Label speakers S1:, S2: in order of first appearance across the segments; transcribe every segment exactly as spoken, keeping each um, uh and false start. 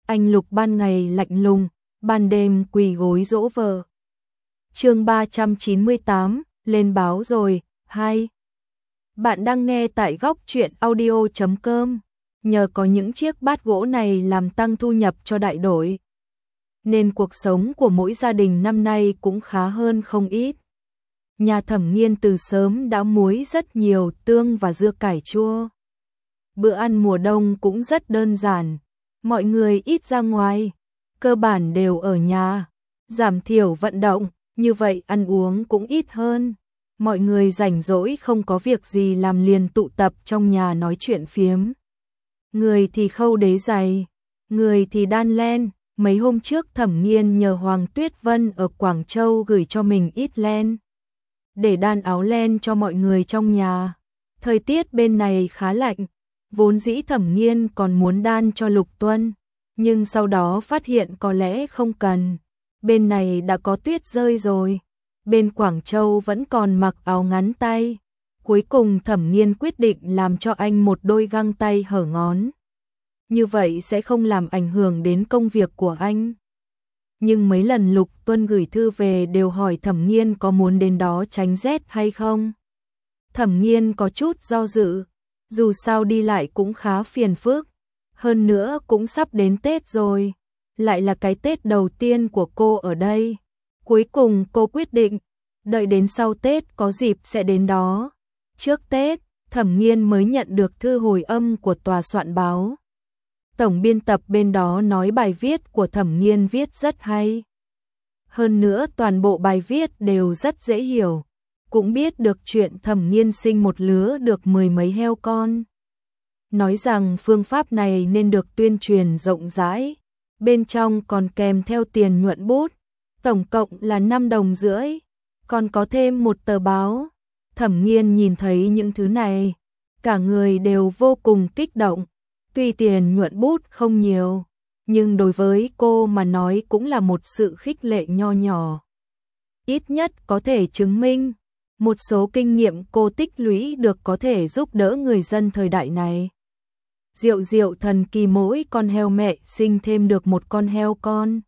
S1: anh Lục ban ngày lạnh lùng, ban đêm quỳ gối dỗ vợ. Chương ba trăm chín mươi tám, lên báo rồi, hai. Bạn đang nghe tại góc truyện audio chấm com. Nhờ có những chiếc bát gỗ này làm tăng thu nhập cho đại đội, nên cuộc sống của mỗi gia đình năm nay cũng khá hơn không ít. Nhà Thẩm Nghiên từ sớm đã muối rất nhiều tương và dưa cải chua. Bữa ăn mùa đông cũng rất đơn giản, mọi người ít ra ngoài, cơ bản đều ở nhà, giảm thiểu vận động, như vậy ăn uống cũng ít hơn. Mọi người rảnh rỗi không có việc gì làm liền tụ tập trong nhà nói chuyện phiếm. Người thì khâu đế giày, người thì đan len. Mấy hôm trước Thẩm Nghiên nhờ Hoàng Tuyết Vân ở Quảng Châu gửi cho mình ít len, để đan áo len cho mọi người trong nhà. Thời tiết bên này khá lạnh, vốn dĩ Thẩm Nghiên còn muốn đan cho Lục Tuân, nhưng sau đó phát hiện có lẽ không cần. Bên này đã có tuyết rơi rồi, bên Quảng Châu vẫn còn mặc áo ngắn tay. Cuối cùng Thẩm Nghiên quyết định làm cho anh một đôi găng tay hở ngón. Như vậy sẽ không làm ảnh hưởng đến công việc của anh. Nhưng mấy lần Lục Tuân gửi thư về đều hỏi Thẩm Nghiên có muốn đến đó tránh rét hay không. Thẩm Nghiên có chút do dự, dù sao đi lại cũng khá phiền phức, hơn nữa cũng sắp đến Tết rồi, lại là cái Tết đầu tiên của cô ở đây. Cuối cùng cô quyết định, đợi đến sau Tết có dịp sẽ đến đó. Trước Tết, Thẩm Nghiên mới nhận được thư hồi âm của tòa soạn báo. Tổng biên tập bên đó nói bài viết của Thẩm Nghiên viết rất hay. Hơn nữa toàn bộ bài viết đều rất dễ hiểu, cũng biết được chuyện Thẩm Nghiên sinh một lứa được mười mấy heo con. Nói rằng phương pháp này nên được tuyên truyền rộng rãi, bên trong còn kèm theo tiền nhuận bút, tổng cộng là năm đồng rưỡi, còn có thêm một tờ báo. Thẩm Nghiên nhìn thấy những thứ này, cả người đều vô cùng kích động. Tuy tiền nhuận bút không nhiều, nhưng đối với cô mà nói cũng là một sự khích lệ nho nhỏ. Ít nhất có thể chứng minh, một số kinh nghiệm cô tích lũy được có thể giúp đỡ người dân thời đại này. Diệu diệu thần kỳ, mỗi con heo mẹ sinh thêm được một con heo con.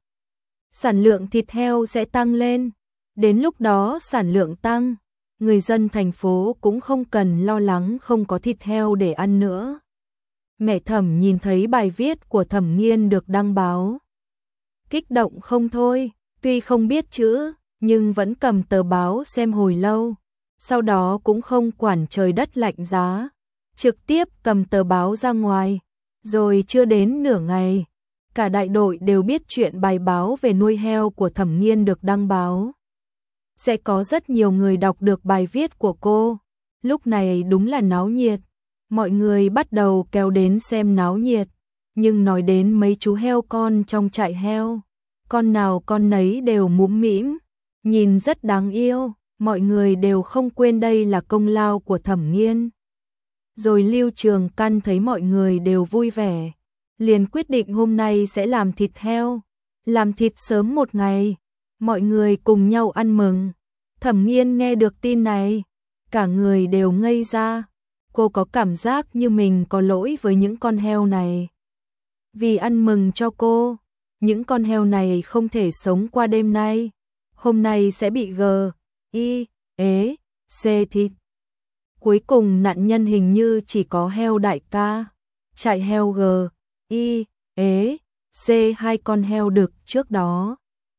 S1: Sản lượng thịt heo sẽ tăng lên, đến lúc đó sản lượng tăng, người dân thành phố cũng không cần lo lắng không có thịt heo để ăn nữa. Mẹ Thẩm nhìn thấy bài viết của Thẩm Nghiên được đăng báo, kích động không thôi, tuy không biết chữ, nhưng vẫn cầm tờ báo xem hồi lâu, sau đó cũng không quản trời đất lạnh giá, trực tiếp cầm tờ báo ra ngoài, rồi chưa đến nửa ngày, cả đại đội đều biết chuyện bài báo về nuôi heo của Thẩm Nghiên được đăng báo. Sẽ có rất nhiều người đọc được bài viết của cô, lúc này đúng là náo nhiệt. Mọi người bắt đầu kéo đến xem náo nhiệt, nhưng nói đến mấy chú heo con trong trại heo, con nào con nấy đều mũm mĩm, nhìn rất đáng yêu, mọi người đều không quên đây là công lao của Thẩm Nghiên. Rồi Lưu Trường Căn thấy mọi người đều vui vẻ, liền quyết định hôm nay sẽ làm thịt heo, làm thịt sớm một ngày, mọi người cùng nhau ăn mừng. Thẩm Nghiên nghe được tin này, cả người đều ngây ra. Cô có cảm giác như mình có lỗi với những con heo này. Vì ăn mừng cho cô, những con heo này không thể sống qua đêm nay, hôm nay sẽ bị g, i, ế, c thịt. Cuối cùng nạn nhân hình như chỉ có heo đại ca, trại heo g, i, ế, c hai con heo đực trước đó.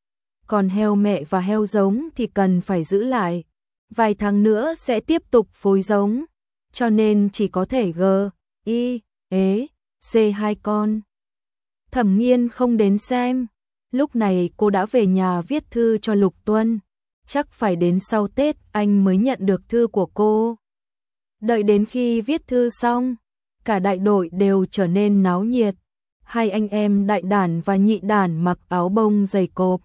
S1: Còn heo mẹ và heo giống thì cần phải giữ lại, vài tháng nữa sẽ tiếp tục phối giống. Cho nên chỉ có thể g, i, ế, c hai con. Thẩm Nghiên không đến xem, lúc này cô đã về nhà viết thư cho Lục Tuân, chắc phải đến sau Tết anh mới nhận được thư của cô. Đợi đến khi viết thư xong, cả đại đội đều trở nên náo nhiệt, hai anh em đại đản và nhị đản mặc áo bông dày cộp.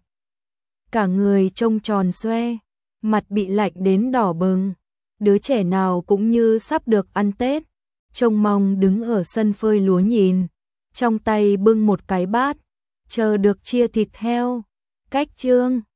S1: Cả người trông tròn xoe, mặt bị lạnh đến đỏ bừng. Đứa trẻ nào cũng như sắp được ăn Tết, trông mong đứng ở sân phơi lúa nhìn, trong tay bưng một cái bát, chờ được chia thịt heo. Cách chương